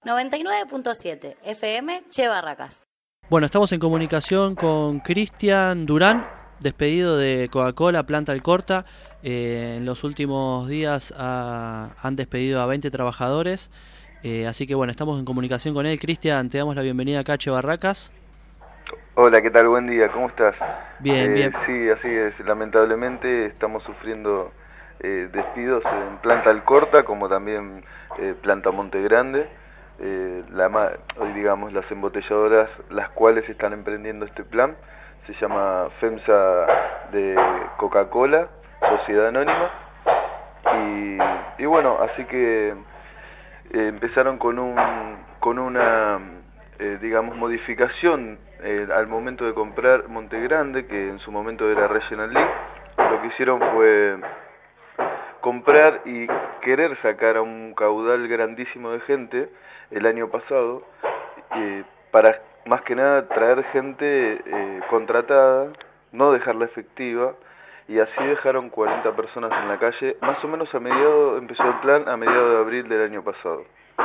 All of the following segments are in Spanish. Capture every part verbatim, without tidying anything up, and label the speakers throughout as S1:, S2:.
S1: noventa y nueve punto siete F M Che Barracas.
S2: Bueno, estamos en comunicación con Cristian Durán, despedido de Coca-Cola Planta Alcorta. Eh, en los últimos días ha, han despedido a veinte trabajadores, eh, así que bueno, estamos en comunicación con él. Cristian, te damos la bienvenida acá a Che Barracas.
S3: Hola, ¿qué tal? Buen día, ¿cómo estás?
S2: Bien,
S3: eh,
S2: bien.
S3: Sí, así es, lamentablemente estamos sufriendo eh, despidos en Planta Alcorta, como también eh, Planta Monte Grande. Eh, la, hoy digamos las embotelladoras las cuales están emprendiendo este plan se llama FEMSA de Coca-Cola, Sociedad Anónima, y, y bueno, así que eh, empezaron con un con una eh, digamos modificación eh, al momento de comprar Monte Grande, que en su momento era Regional League. Lo que hicieron fue comprar y querer sacar a un caudal grandísimo de gente el año pasado, eh, para más que nada traer gente eh, contratada, no dejarla efectiva, y así dejaron cuarenta personas en la calle. Más o menos a mediados, empezó el plan a mediados de abril del año pasado.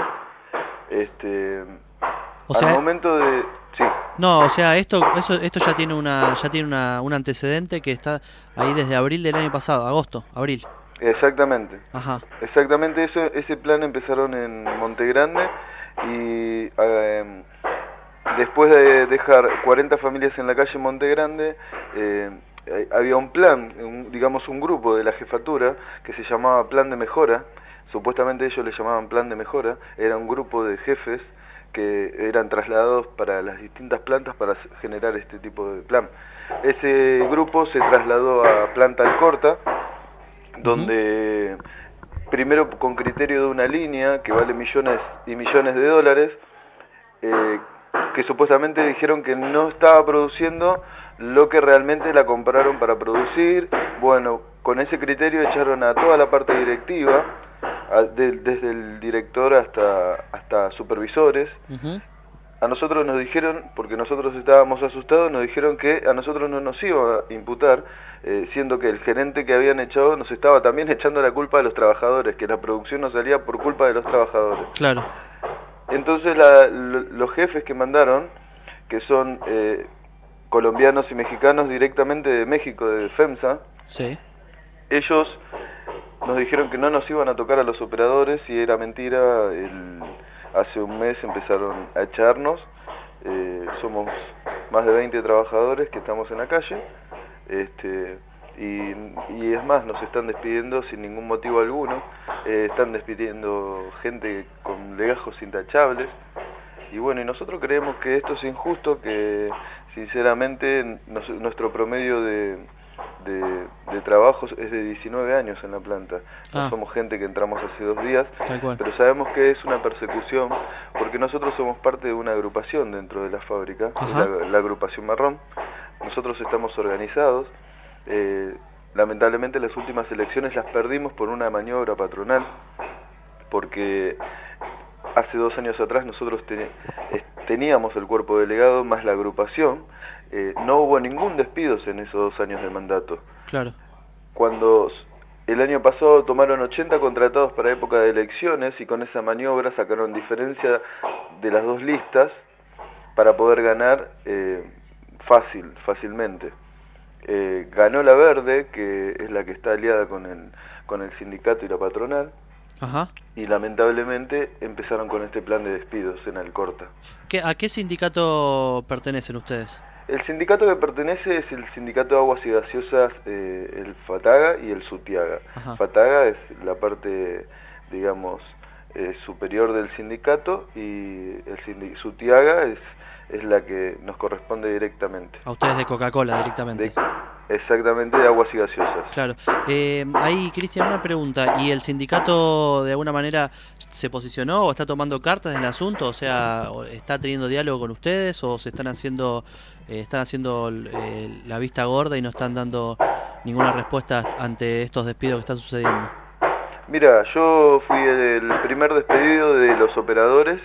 S3: Este,
S2: o sea,
S3: al momento de... Sí.
S2: No, o sea, esto eso, esto ya tiene una ya tiene una, un antecedente que está ahí desde abril del año pasado, agosto, abril.
S3: Exactamente.
S2: Ajá.
S3: Exactamente eso, ese plan empezaron en Monte Grande y eh, después de dejar cuarenta familias en la calle Monte Grande, eh, había un plan, un, digamos un grupo de la jefatura que se llamaba Plan de Mejora. Supuestamente ellos le llamaban Plan de Mejora. Era un grupo de jefes que eran trasladados para las distintas plantas para generar este tipo de plan. Ese grupo se trasladó a Planta Alcorta, donde uh-huh. primero con criterio de una línea que vale millones y millones de dólares, eh, que supuestamente dijeron que no estaba produciendo lo que realmente la compraron para producir. Bueno, con ese criterio echaron a toda la parte directiva, a, de, desde el director hasta, hasta supervisores. Uh-huh. A nosotros nos dijeron, porque nosotros estábamos asustados, nos dijeron que a nosotros no nos iba a imputar, eh, siendo que el gerente que habían echado nos estaba también echando la culpa de los trabajadores, que la producción no salía por culpa de los trabajadores.
S2: Claro.
S3: Entonces la, lo, los jefes que mandaron, que son eh, colombianos y mexicanos directamente de México, de FEMSA,
S2: sí.
S3: ellos nos dijeron que no nos iban a tocar a los operadores, y era mentira. El, hace un mes empezaron a echarnos. Eh, somos más de veinte trabajadores que estamos en la calle, este, y, y es más, nos están despidiendo sin ningún motivo alguno. Eh, están despidiendo gente con legajos intachables, y bueno, y nosotros creemos que esto es injusto, que sinceramente nos, nuestro promedio de De, de trabajos es de diecinueve años en la planta. No ah. somos gente que entramos hace dos días, pero sabemos que es una persecución, porque nosotros somos parte de una agrupación dentro de la fábrica, la, la agrupación Marrón. Nosotros estamos organizados. Eh, lamentablemente las últimas elecciones las perdimos por una maniobra patronal, porque hace dos años atrás nosotros ten, teníamos el cuerpo delegado más la agrupación. Eh, no hubo ningún despido en esos dos años de mandato.
S2: Claro.
S3: Cuando el año pasado tomaron ochenta contratados para época de elecciones, y con esa maniobra sacaron diferencia de las dos listas para poder ganar eh, fácil, fácilmente. Eh, ganó la Verde, que es la que está aliada con el, con el sindicato y la patronal.
S2: Ajá.
S3: Y lamentablemente empezaron con este plan de despidos en Alcorta.
S2: ¿Qué, ¿A qué sindicato pertenecen ustedes?
S3: El sindicato que pertenece es el Sindicato de Aguas y Gaseosas, eh, el FATAGA y el SUTIAGA. Ajá. FATAGA es la parte, digamos, eh, superior del sindicato, y el sindic- SUTIAGA es, es la que nos corresponde directamente.
S2: A ustedes de Coca-Cola directamente.
S3: De, exactamente, de Aguas y Gaseosas.
S2: Claro. Eh, ahí, Cristian, una pregunta. ¿Y el sindicato de alguna manera se posicionó o está tomando cartas en el asunto? O sea, ¿está teniendo diálogo con ustedes o se están haciendo... Eh, están haciendo eh, la vista gorda y no están dando ninguna respuesta ante estos despidos que están sucediendo?
S3: Mira, yo fui el primer despedido de los operadores,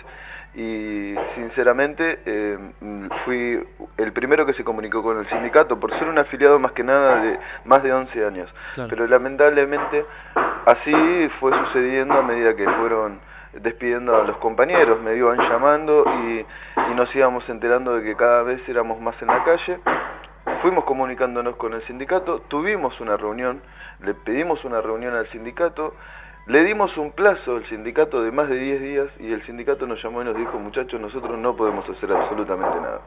S3: y sinceramente eh, fui el primero que se comunicó con el sindicato, por ser un afiliado más que nada de más de once años. Claro. Pero lamentablemente así fue sucediendo a medida que fueron despidiendo a los compañeros, me iban llamando y, y nos íbamos enterando de que cada vez éramos más en la calle. Fuimos comunicándonos con el sindicato, tuvimos una reunión, le pedimos una reunión al sindicato, le dimos un plazo al sindicato de más de diez días y el sindicato nos llamó y nos dijo, muchachos, nosotros no podemos hacer absolutamente nada.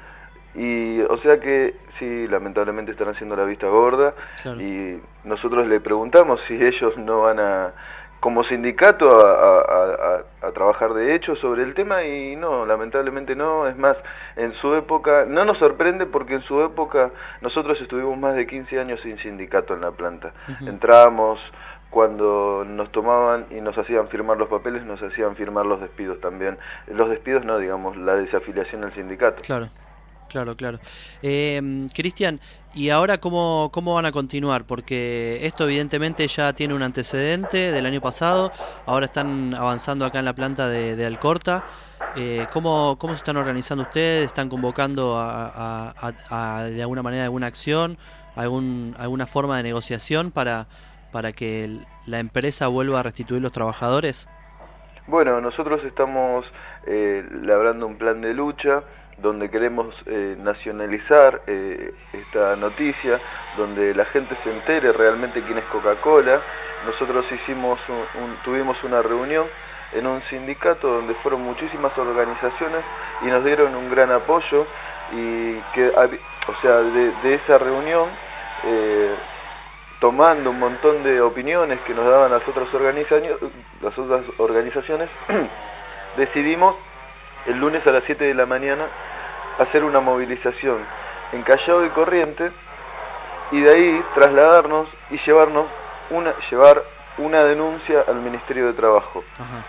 S3: Y o sea que sí, lamentablemente están haciendo la vista gorda, claro. Y nosotros le preguntamos si ellos no van a, como sindicato, a, a, a, a trabajar de hecho sobre el tema, y no, lamentablemente no. Es más, en su época, no nos sorprende porque en su época nosotros estuvimos más de quince años sin sindicato en la planta. Uh-huh. Entrábamos cuando nos tomaban y nos hacían firmar los papeles, nos hacían firmar los despidos también. Los despidos no, digamos, la desafiliación al sindicato.
S2: Claro. Claro, claro. Eh, Cristian, ¿y ahora cómo, cómo van a continuar? Porque esto evidentemente ya tiene un antecedente del año pasado, ahora están avanzando acá en la planta de, de Alcorta. Eh, ¿cómo, ¿Cómo se están organizando ustedes? ¿Están convocando a, a, a, a de alguna manera alguna acción, algún, alguna forma de negociación para, para que el, la empresa vuelva a restituir los trabajadores?
S3: Bueno, nosotros estamos eh, labrando un plan de lucha donde queremos eh, nacionalizar eh, esta noticia, donde la gente se entere realmente quién es Coca-Cola. Nosotros hicimos un, un, tuvimos una reunión en un sindicato donde fueron muchísimas organizaciones y nos dieron un gran apoyo, y que, o sea, de, de esa reunión, eh, tomando un montón de opiniones que nos daban las otras organizaciones, las otras organizaciones decidimos el lunes a las siete de la mañana hacer una movilización en Callao y Corrientes, y de ahí trasladarnos y llevarnos una, llevar una denuncia al Ministerio de Trabajo. Ajá.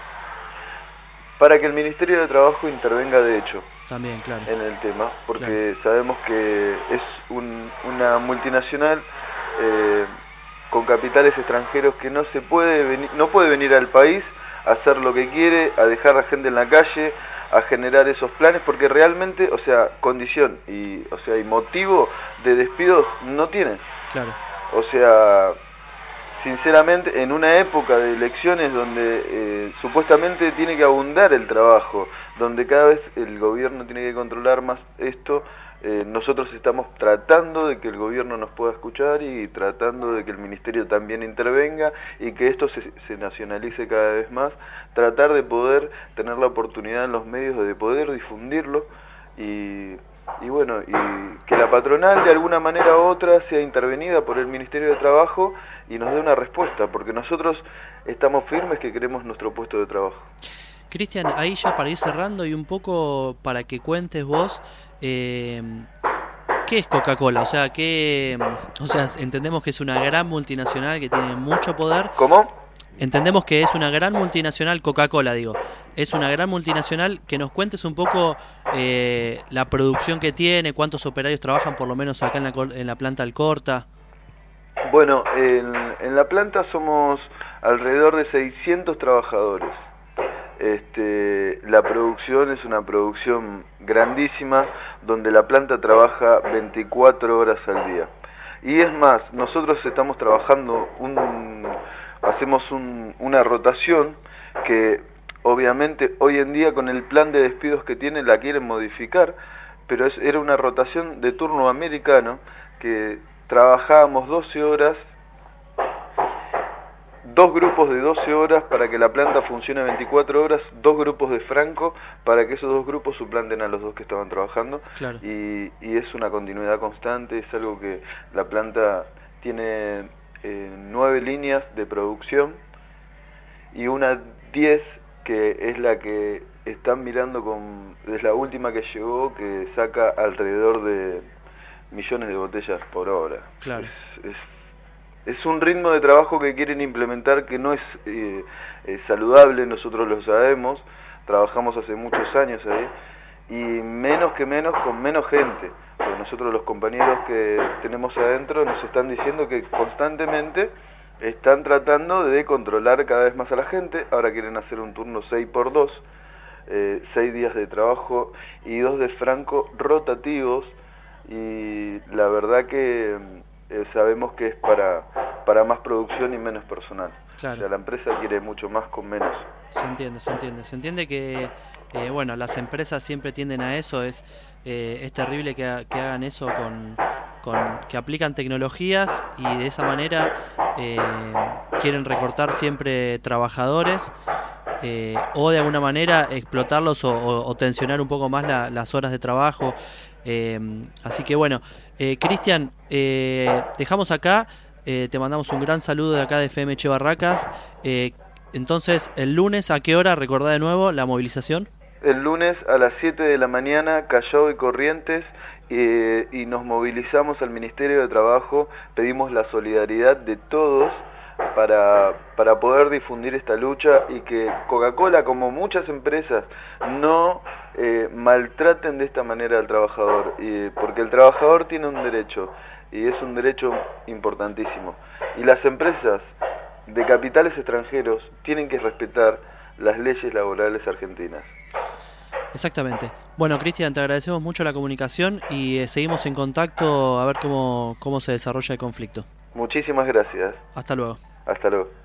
S3: Para que el Ministerio de Trabajo intervenga de hecho
S2: también, claro,
S3: en el tema, porque
S2: claro.
S3: Sabemos que es un, una multinacional eh, con capitales extranjeros que no se puede venir, no puede venir al país a hacer lo que quiere, a dejar a la gente en la calle, a generar esos planes, porque realmente, o sea, condición y, o sea, y motivo de despidos no tienen.
S2: Claro.
S3: O sea, sinceramente, en una época de elecciones donde eh, supuestamente tiene que abundar el trabajo, donde cada vez el gobierno tiene que controlar más esto, eh, nosotros estamos tratando de que el gobierno nos pueda escuchar y tratando de que el ministerio también intervenga y que esto se, se nacionalice cada vez más, tratar de poder tener la oportunidad en los medios de poder difundirlo y, y bueno, y que la patronal de alguna manera u otra sea intervenida por el Ministerio de Trabajo y nos dé una respuesta, porque nosotros estamos firmes que queremos nuestro puesto de trabajo.
S2: Cristian, ahí ya para ir cerrando y un poco para que cuentes vos, eh, ¿qué es Coca-Cola? O sea, ¿qué, o sea, entendemos que es una gran multinacional que tiene mucho poder.
S3: ¿Cómo?
S2: Entendemos que es una gran multinacional, Coca-Cola, digo. Es una gran multinacional. Que nos cuentes un poco eh, la producción que tiene, cuántos operarios trabajan por lo menos acá en la, en la planta Alcorta.
S3: Bueno, en, en la planta somos alrededor de seiscientos trabajadores. Este, la producción es una producción grandísima, donde la planta trabaja veinticuatro horas al día. Y es más, nosotros estamos trabajando, un, hacemos un, una rotación que obviamente hoy en día con el plan de despidos que tiene la quieren modificar, pero es, era una rotación de turno americano que trabajábamos doce horas, dos grupos de doce horas para que la planta funcione veinticuatro horas, dos grupos de franco para que esos dos grupos suplanten a los dos que estaban trabajando.
S2: Claro.
S3: y, y es una continuidad constante, es algo que la planta tiene eh, nueve líneas de producción y una diez que es la que están mirando, con es la última que llegó, que saca alrededor de millones de botellas por hora.
S2: Claro.
S3: Es, es, es un ritmo de trabajo que quieren implementar que no es eh, eh, saludable, nosotros lo sabemos, trabajamos hace muchos años ahí, y menos que menos con menos gente, porque nosotros los compañeros que tenemos adentro nos están diciendo que constantemente están tratando de controlar cada vez más a la gente. Ahora quieren hacer un turno seis por dos, eh, seis días de trabajo y dos de franco rotativos, y la verdad que eh, sabemos que es para, para más producción y menos personal.
S2: Claro.
S3: O sea, la empresa quiere mucho más con menos.
S2: Se entiende, se entiende. Se entiende que, eh, bueno, las empresas siempre tienden a eso. Es eh, es terrible que, ha- que hagan eso con, con... que aplican tecnologías y de esa manera eh, quieren recortar siempre trabajadores eh, o de alguna manera explotarlos o, o- o tensionar un poco más la- las horas de trabajo. Eh, así que bueno, eh, Cristian, eh, dejamos acá, eh, te mandamos un gran saludo de acá de F M Che Barracas. Eh, entonces, el lunes, ¿a qué hora? Recordá de nuevo la movilización.
S3: El lunes a las siete de la mañana, Callao y Corrientes, eh, y nos movilizamos al Ministerio de Trabajo, pedimos la solidaridad de todos para, para poder difundir esta lucha y que Coca-Cola, como muchas empresas, no eh, maltraten de esta manera al trabajador, y, porque el trabajador tiene un derecho, y es un derecho importantísimo. Y las empresas de capitales extranjeros tienen que respetar las leyes laborales argentinas.
S2: Exactamente. Bueno, Cristian, te agradecemos mucho la comunicación y eh, seguimos en contacto a ver cómo, cómo se desarrolla el conflicto.
S3: Muchísimas gracias.
S2: Hasta luego.
S3: Hasta luego.